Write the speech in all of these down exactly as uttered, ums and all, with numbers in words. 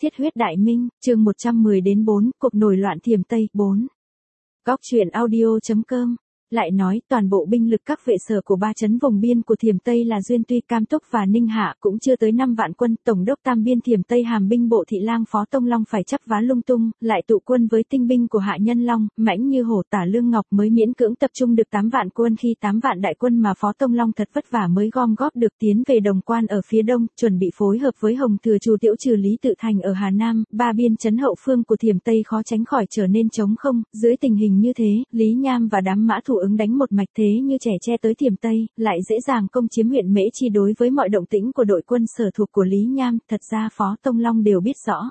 Thiết huyết đại minh, chương một trăm mười đến bốn, cuộc nổi loạn Thiểm Tây, bốn. Góc truyện audio chấm com lại nói, toàn bộ binh lực các vệ sở của ba trấn vùng biên của Thiểm Tây là Duyên Tuy, Cam Túc và Ninh Hạ cũng chưa tới năm vạn quân. Tổng đốc Tam Biên Thiểm Tây Hàm binh bộ thị lang Phó Tông Long phải chấp vá lung tung, lại tụ quân với tinh binh của Hạ Nhân Long, mãnh như hổ Tả Lương Ngọc mới miễn cưỡng tập trung được tám vạn quân, khi tám vạn đại quân mà Phó Tông Long thật vất vả mới gom góp được tiến về Đồng Quan ở phía đông, chuẩn bị phối hợp với Hồng Thừa Trù Tiễu trừ Lý Tự Thành ở Hà Nam. Ba biên trấn hậu phương của Thiểm Tây khó tránh khỏi trở nên trống không. Dưới tình hình như thế, Lý Nham và đám mã thủ ứng đánh một mạch thế như trẻ tre tới Thiểm Tây, lại dễ dàng công chiếm huyện Mễ Chi. Đối với mọi động tĩnh của đội quân sở thuộc của Lý Nham, thật ra Phó Tông Long đều biết rõ.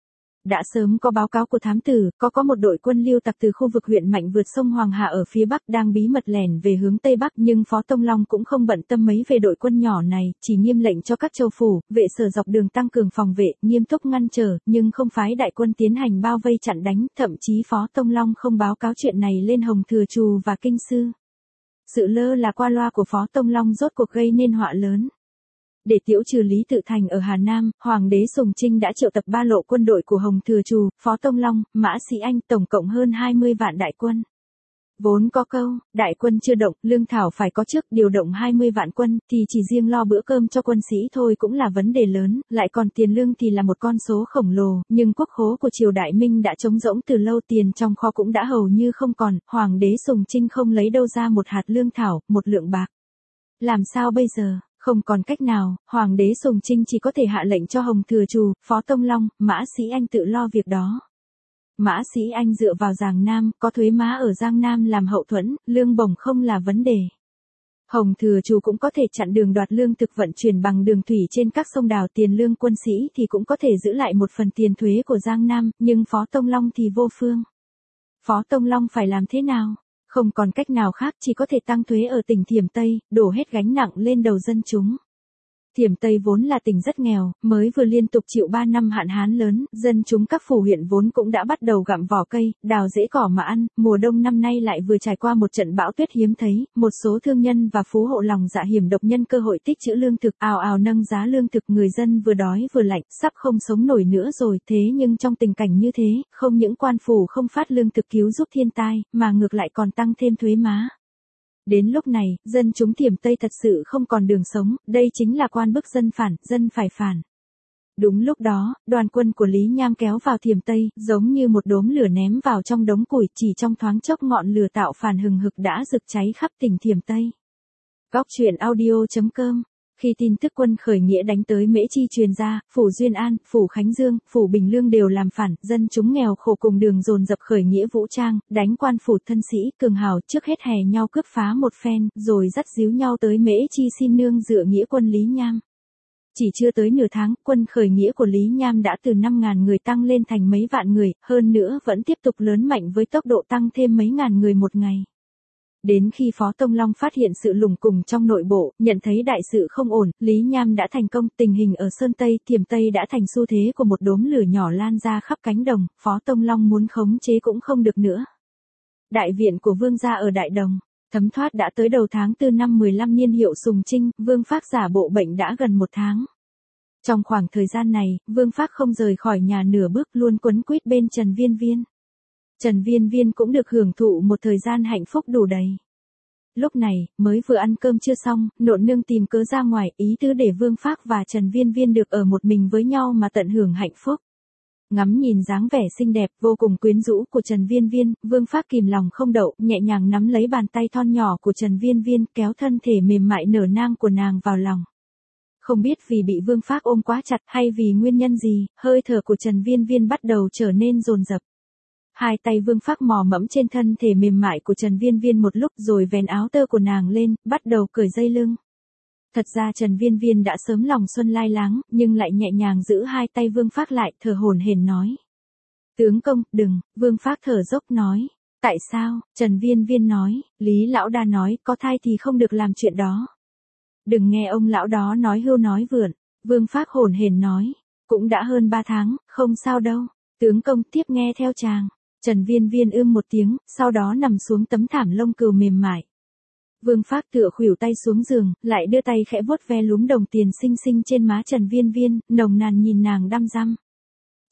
Đã sớm có báo cáo của thám tử, có có một đội quân lưu tặc từ khu vực huyện Mạnh vượt sông Hoàng Hà ở phía bắc đang bí mật lẻn về hướng tây bắc, nhưng Phó Tông Long cũng không bận tâm mấy về đội quân nhỏ này, chỉ nghiêm lệnh cho các châu phủ, vệ sở dọc đường tăng cường phòng vệ, nghiêm túc ngăn trở, nhưng không phái đại quân tiến hành bao vây chặn đánh, thậm chí Phó Tông Long không báo cáo chuyện này lên Hồng Thừa Trù và Kinh Sư. Sự lơ là qua loa của Phó Tông Long rốt cuộc gây nên họa lớn. Để tiễu trừ Lý Tự Thành ở Hà Nam, Hoàng đế Sùng Trinh đã triệu tập ba lộ quân đội của Hồng Thừa Trù, Phó Tông Long, Mã Sĩ Anh, tổng cộng hơn hai mươi vạn đại quân. Vốn có câu, đại quân chưa động, lương thảo phải có trước, điều động hai mươi vạn quân, thì chỉ riêng lo bữa cơm cho quân sĩ thôi cũng là vấn đề lớn, lại còn tiền lương thì là một con số khổng lồ, nhưng quốc khố của triều Đại Minh đã trống rỗng từ lâu, tiền trong kho cũng đã hầu như không còn, Hoàng đế Sùng Trinh không lấy đâu ra một hạt lương thảo, một lượng bạc. Làm sao bây giờ? Không còn cách nào, Hoàng đế Sùng Trinh chỉ có thể hạ lệnh cho Hồng Thừa Trù, Phó Tông Long, Mã Sĩ Anh tự lo việc đó. Mã Sĩ Anh dựa vào Giang Nam, có thuế má ở Giang Nam làm hậu thuẫn, lương bổng không là vấn đề. Hồng Thừa Trù cũng có thể chặn đường đoạt lương thực vận chuyển bằng đường thủy trên các sông đào, tiền lương quân sĩ thì cũng có thể giữ lại một phần tiền thuế của Giang Nam, nhưng Phó Tông Long thì vô phương. Phó Tông Long phải làm thế nào? Không còn cách nào khác, chỉ có thể tăng thuế ở tỉnh Thiểm Tây, đổ hết gánh nặng lên đầu dân chúng. Thiểm Tây vốn là tỉnh rất nghèo, mới vừa liên tục chịu ba năm hạn hán lớn, dân chúng các phủ huyện vốn cũng đã bắt đầu gặm vỏ cây, đào rễ cỏ mà ăn, mùa đông năm nay lại vừa trải qua một trận bão tuyết hiếm thấy, một số thương nhân và phú hộ lòng dạ hiểm độc nhân cơ hội tích trữ lương thực, ào ào nâng giá lương thực, người dân vừa đói vừa lạnh, sắp không sống nổi nữa rồi. Thế nhưng trong tình cảnh như thế, không những quan phủ không phát lương thực cứu giúp thiên tai, mà ngược lại còn tăng thêm thuế má. Đến lúc này, dân chúng Thiểm Tây thật sự không còn đường sống, đây chính là quan bức dân phản, dân phải phản. Đúng lúc đó, đoàn quân của Lý Nham kéo vào Thiểm Tây, giống như một đốm lửa ném vào trong đống củi, chỉ trong thoáng chốc ngọn lửa tạo phản hừng hực đã rực cháy khắp tỉnh Thiểm Tây. Góc truyện audio chấm com. Khi tin tức quân khởi nghĩa đánh tới Mễ Chi truyền ra, phủ Duyên An, phủ Khánh Dương, phủ Bình Lương đều làm phản, dân chúng nghèo khổ cùng đường dồn dập khởi nghĩa vũ trang, đánh quan phủ thân sĩ, cường hào, trước hết hè nhau cướp phá một phen, rồi dắt díu nhau tới Mễ Chi xin nương dựa nghĩa quân Lý Nham. Chỉ chưa tới nửa tháng, quân khởi nghĩa của Lý Nham đã từ năm ngàn người tăng lên thành mấy vạn người, hơn nữa vẫn tiếp tục lớn mạnh với tốc độ tăng thêm mấy ngàn người một ngày. Đến khi Phó Tông Long phát hiện sự lùng cùng trong nội bộ, nhận thấy đại sự không ổn, Lý Nham đã thành công, tình hình ở Sơn Tây, Thiểm Tây đã thành xu thế của một đốm lửa nhỏ lan ra khắp cánh đồng, Phó Tông Long muốn khống chế cũng không được nữa. Đại viện của vương gia ở Đại Đồng, thấm thoát đã tới đầu tháng tư năm mười lăm niên hiệu Sùng Trinh, Vương Phác giả bộ bệnh đã gần một tháng. Trong khoảng thời gian này, Vương Phác không rời khỏi nhà nửa bước, luôn quấn quýt bên Trần Viên Viên. Trần Viên Viên cũng được hưởng thụ một thời gian hạnh phúc đủ đầy. Lúc này, mới vừa ăn cơm chưa xong, nộn nương tìm cớ ra ngoài, ý tứ để Vương Phác và Trần Viên Viên được ở một mình với nhau mà tận hưởng hạnh phúc. Ngắm nhìn dáng vẻ xinh đẹp, vô cùng quyến rũ của Trần Viên Viên, Vương Phác kìm lòng không đậu, nhẹ nhàng nắm lấy bàn tay thon nhỏ của Trần Viên Viên, kéo thân thể mềm mại nở nang của nàng vào lòng. Không biết vì bị Vương Phác ôm quá chặt hay vì nguyên nhân gì, hơi thở của Trần Viên Viên bắt đầu trở nên dồn dập. Hai tay Vương Phác mò mẫm trên thân thể mềm mại của Trần Viên Viên một lúc rồi vén áo tơ của nàng lên, bắt đầu cởi dây lưng. Thật ra Trần Viên Viên đã sớm lòng xuân lai láng, nhưng lại nhẹ nhàng giữ hai tay Vương Phác lại, thở hổn hển nói. Tướng công, đừng, Vương Phác thở dốc nói. Tại sao? Trần Viên Viên nói, Lý lão đa nói, có thai thì không được làm chuyện đó. Đừng nghe ông lão đó nói hưu nói vượn, Vương Phác hổn hển nói. Cũng đã hơn ba tháng, không sao đâu. Tướng công tiếp nghe theo chàng. Trần Viên Viên ưm một tiếng, sau đó nằm xuống tấm thảm lông cừu mềm mại. Vương Phác tựa khuỷu tay xuống giường, lại đưa tay khẽ vuốt ve lúm đồng tiền xinh xinh trên má Trần Viên Viên, nồng nàn nhìn nàng đăm dăm.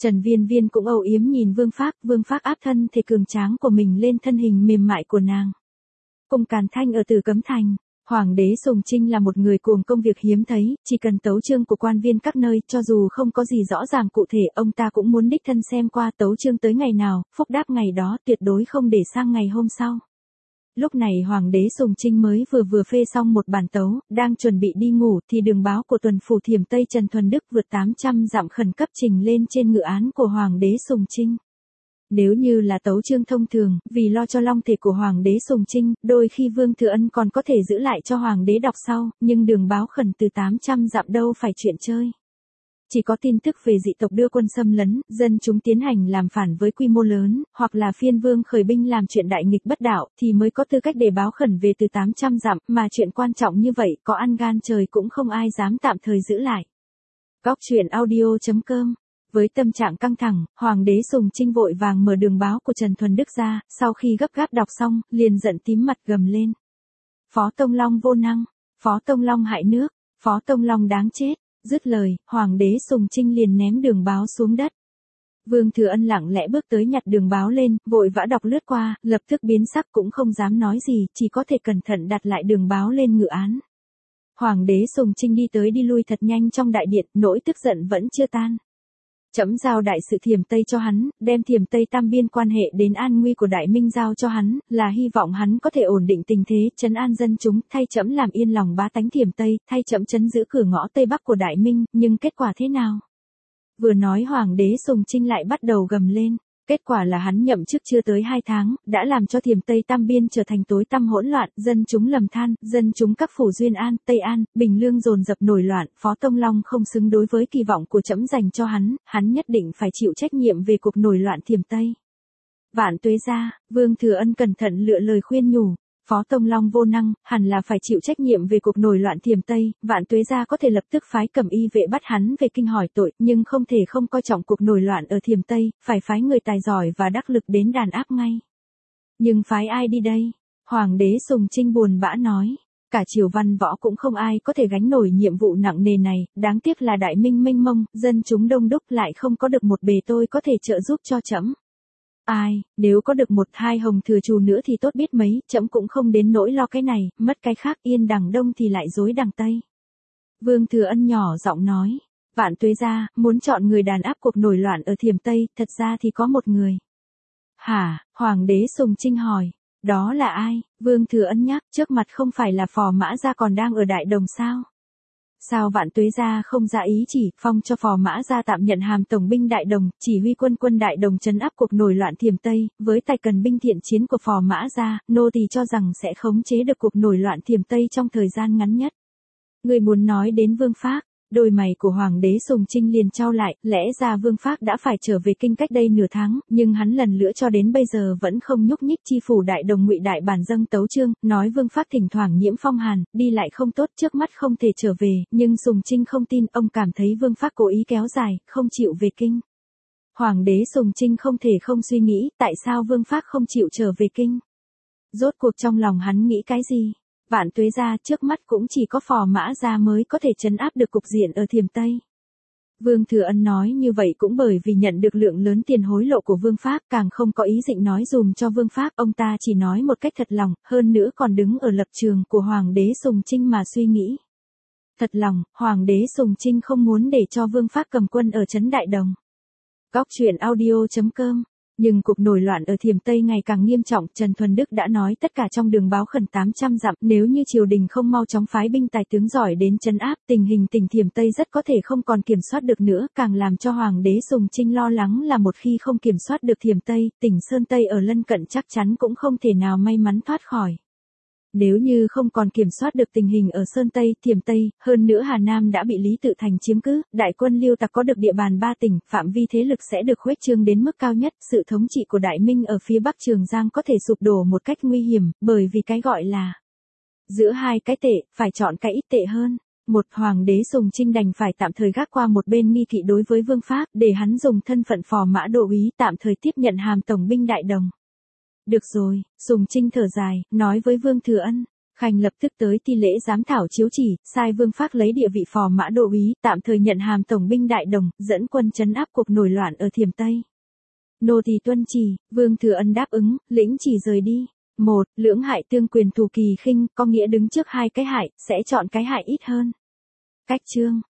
Trần Viên Viên cũng âu yếm nhìn Vương Phác, Vương Phác áp thân thể cường tráng của mình lên thân hình mềm mại của nàng. Cung Càn Thanh ở Tử Cấm Thành, Hoàng đế Sùng Trinh là một người cuồng công việc hiếm thấy, chỉ cần tấu chương của quan viên các nơi, cho dù không có gì rõ ràng cụ thể, ông ta cũng muốn đích thân xem qua tấu chương tới ngày nào, phúc đáp ngày đó, tuyệt đối không để sang ngày hôm sau. Lúc này Hoàng đế Sùng Trinh mới vừa vừa phê xong một bản tấu, đang chuẩn bị đi ngủ thì đường báo của tuần phủ Thiểm Tây Trần Thuần Đức vượt tám trăm dặm khẩn cấp trình lên trên ngự án của Hoàng đế Sùng Trinh. Nếu như là tấu chương thông thường, vì lo cho long thể của Hoàng đế Sùng Trinh, đôi khi Vương Thừa Ân còn có thể giữ lại cho Hoàng đế đọc sau, nhưng đường báo khẩn từ tám trăm dặm đâu phải chuyện chơi. Chỉ có tin tức về dị tộc đưa quân xâm lấn, dân chúng tiến hành làm phản với quy mô lớn, hoặc là phiên vương khởi binh làm chuyện đại nghịch bất đạo, thì mới có tư cách để báo khẩn về từ tám trăm dặm, mà chuyện quan trọng như vậy, có ăn gan trời cũng không ai dám tạm thời giữ lại. Góc truyện audio chấm com. Với tâm trạng căng thẳng, Hoàng đế Sùng Trinh vội vàng mở đường báo của Trần Thuần Đức ra, sau khi gấp gáp đọc xong, liền giận tím mặt gầm lên. Phó Tông Long vô năng, Phó Tông Long hại nước, Phó Tông Long đáng chết. Dứt lời, Hoàng đế Sùng Trinh liền ném đường báo xuống đất. Vương Thừa Ân lặng lẽ bước tới nhặt đường báo lên, vội vã đọc lướt qua, lập tức biến sắc cũng không dám nói gì, chỉ có thể cẩn thận đặt lại đường báo lên ngự án. Hoàng đế Sùng Trinh đi tới đi lui thật nhanh trong đại điện, nỗi tức giận vẫn chưa tan. Trẫm giao đại sự Thiểm Tây cho hắn, đem Thiểm Tây tam biên quan hệ đến an nguy của Đại Minh giao cho hắn, là hy vọng hắn có thể ổn định tình thế, trấn an dân chúng, thay trẫm làm yên lòng bá tánh Thiểm Tây, thay trẫm trấn giữ cửa ngõ Tây Bắc của Đại Minh, nhưng kết quả thế nào? Vừa nói Hoàng đế Sùng Trinh lại bắt đầu gầm lên. Kết quả là hắn nhậm chức chưa tới hai tháng, đã làm cho Thiểm Tây tam biên trở thành tối tăm hỗn loạn, dân chúng lầm than, dân chúng các phủ Duyên An, Tây An, Bình Lương dồn dập nổi loạn, Phó Tông Long không xứng đối với kỳ vọng của trẫm dành cho hắn, hắn nhất định phải chịu trách nhiệm về cuộc nổi loạn Thiểm Tây. Vạn tuế gia, Vương Thừa Ân cẩn thận lựa lời khuyên nhủ. Phó Tông Long vô năng, hẳn là phải chịu trách nhiệm về cuộc nổi loạn Thiểm Tây, Vạn tuế gia có thể lập tức phái Cẩm Y vệ bắt hắn về kinh hỏi tội, nhưng không thể không coi trọng cuộc nổi loạn ở Thiểm Tây, phải phái người tài giỏi và đắc lực đến đàn áp ngay. Nhưng phái ai đi đây? Hoàng đế Sùng Trinh buồn bã nói. Cả triều văn võ cũng không ai có thể gánh nổi nhiệm vụ nặng nề này, đáng tiếc là Đại Minh mênh mông, dân chúng đông đúc lại không có được một bề tôi có thể trợ giúp cho trẫm. Ai, nếu có được một hai hồng thừa trù nữa thì tốt biết mấy, trẫm cũng không đến nỗi lo cái này, mất cái khác, yên đằng đông thì lại dối đằng tây. Vương Thừa Ân nhỏ giọng nói, Vạn tuế gia, muốn chọn người đàn áp cuộc nổi loạn ở Thiểm Tây, thật ra thì có một người. Hả? Hoàng đế Sùng Trinh hỏi, đó là ai? Vương Thừa Ân nhắc, trước mặt không phải là Phò Mã Gia còn đang ở Đại Đồng sao? Sao Vạn tuế gia không ra ý chỉ, phong cho Phò Mã Gia tạm nhận hàm tổng binh Đại Đồng, chỉ huy quân quân Đại Đồng trấn áp cuộc nổi loạn Thiểm Tây, với tài cần binh thiện chiến của Phò Mã Gia, nô tỳ cho rằng sẽ khống chế được cuộc nổi loạn Thiểm Tây trong thời gian ngắn nhất. Người muốn nói đến Vương Phác? Đôi mày của Hoàng đế Sùng Trinh liền trao lại, lẽ ra Vương Phác đã phải trở về kinh cách đây nửa tháng, nhưng hắn lần nữa cho đến bây giờ vẫn không nhúc nhích. Chi phủ Đại Đồng Ngụy Đại Bản dâng tấu chương, nói Vương Phác thỉnh thoảng nhiễm phong hàn, đi lại không tốt, trước mắt không thể trở về, nhưng Sùng Trinh không tin, ông cảm thấy Vương Phác cố ý kéo dài, không chịu về kinh. Hoàng đế Sùng Trinh không thể không suy nghĩ, tại sao Vương Phác không chịu trở về kinh? Rốt cuộc trong lòng hắn nghĩ cái gì? Vạn tuế gia, trước mắt cũng chỉ có Phò Mã Gia mới có thể trấn áp được cục diện ở Thiểm Tây. Vương Thừa Ân nói như vậy cũng bởi vì nhận được lượng lớn tiền hối lộ của Vương Phác, càng không có ý định nói dùm cho Vương Phác, ông ta chỉ nói một cách thật lòng, hơn nữa còn đứng ở lập trường của Hoàng đế Sùng Trinh mà suy nghĩ. Thật lòng, Hoàng đế Sùng Trinh không muốn để cho Vương Phác cầm quân ở trấn Đại Đồng. Góc truyện audio chấm com. Nhưng cuộc nổi loạn ở Thiểm Tây ngày càng nghiêm trọng, Trần Thuần Đức đã nói tất cả trong đường báo khẩn tám trăm dặm, nếu như triều đình không mau chóng phái binh tài tướng giỏi đến trấn áp, tình hình tỉnh Thiểm Tây rất có thể không còn kiểm soát được nữa, càng làm cho Hoàng đế Sùng Trinh lo lắng là một khi không kiểm soát được Thiểm Tây, tỉnh Sơn Tây ở lân cận chắc chắn cũng không thể nào may mắn thoát khỏi. Nếu như không còn kiểm soát được tình hình ở Sơn Tây, Thiểm Tây, hơn nữa Hà Nam đã bị Lý Tự Thành chiếm cứ, đại quân Liêu Tặc có được địa bàn ba tỉnh, phạm vi thế lực sẽ được khuếch trương đến mức cao nhất, sự thống trị của Đại Minh ở phía Bắc Trường Giang có thể sụp đổ một cách nguy hiểm, bởi vì cái gọi là giữa hai cái tệ, phải chọn cái ít tệ hơn. Một, Hoàng đế Sùng Trinh đành phải tạm thời gác qua một bên nghi kỵ đối với Vương Phác, để hắn dùng thân phận Phò Mã Đô úy tạm thời tiếp nhận hàm tổng binh Đại Đồng. Được rồi, Sùng Trinh thở dài, nói với Vương Thừa Ân, Khanh lập tức tới ti lễ giám thảo chiếu chỉ, sai Vương Phác lấy địa vị phò mã đô úy, tạm thời nhận hàm tổng binh đại đồng, dẫn quân trấn áp cuộc nổi loạn ở Thiểm Tây. Nô tỳ tuân chỉ, Vương Thừa Ân đáp ứng, lĩnh chỉ rời đi. Một, lưỡng hại tương quyền thủ kỳ khinh, có nghĩa đứng trước hai cái hại, sẽ chọn cái hại ít hơn. Cách chương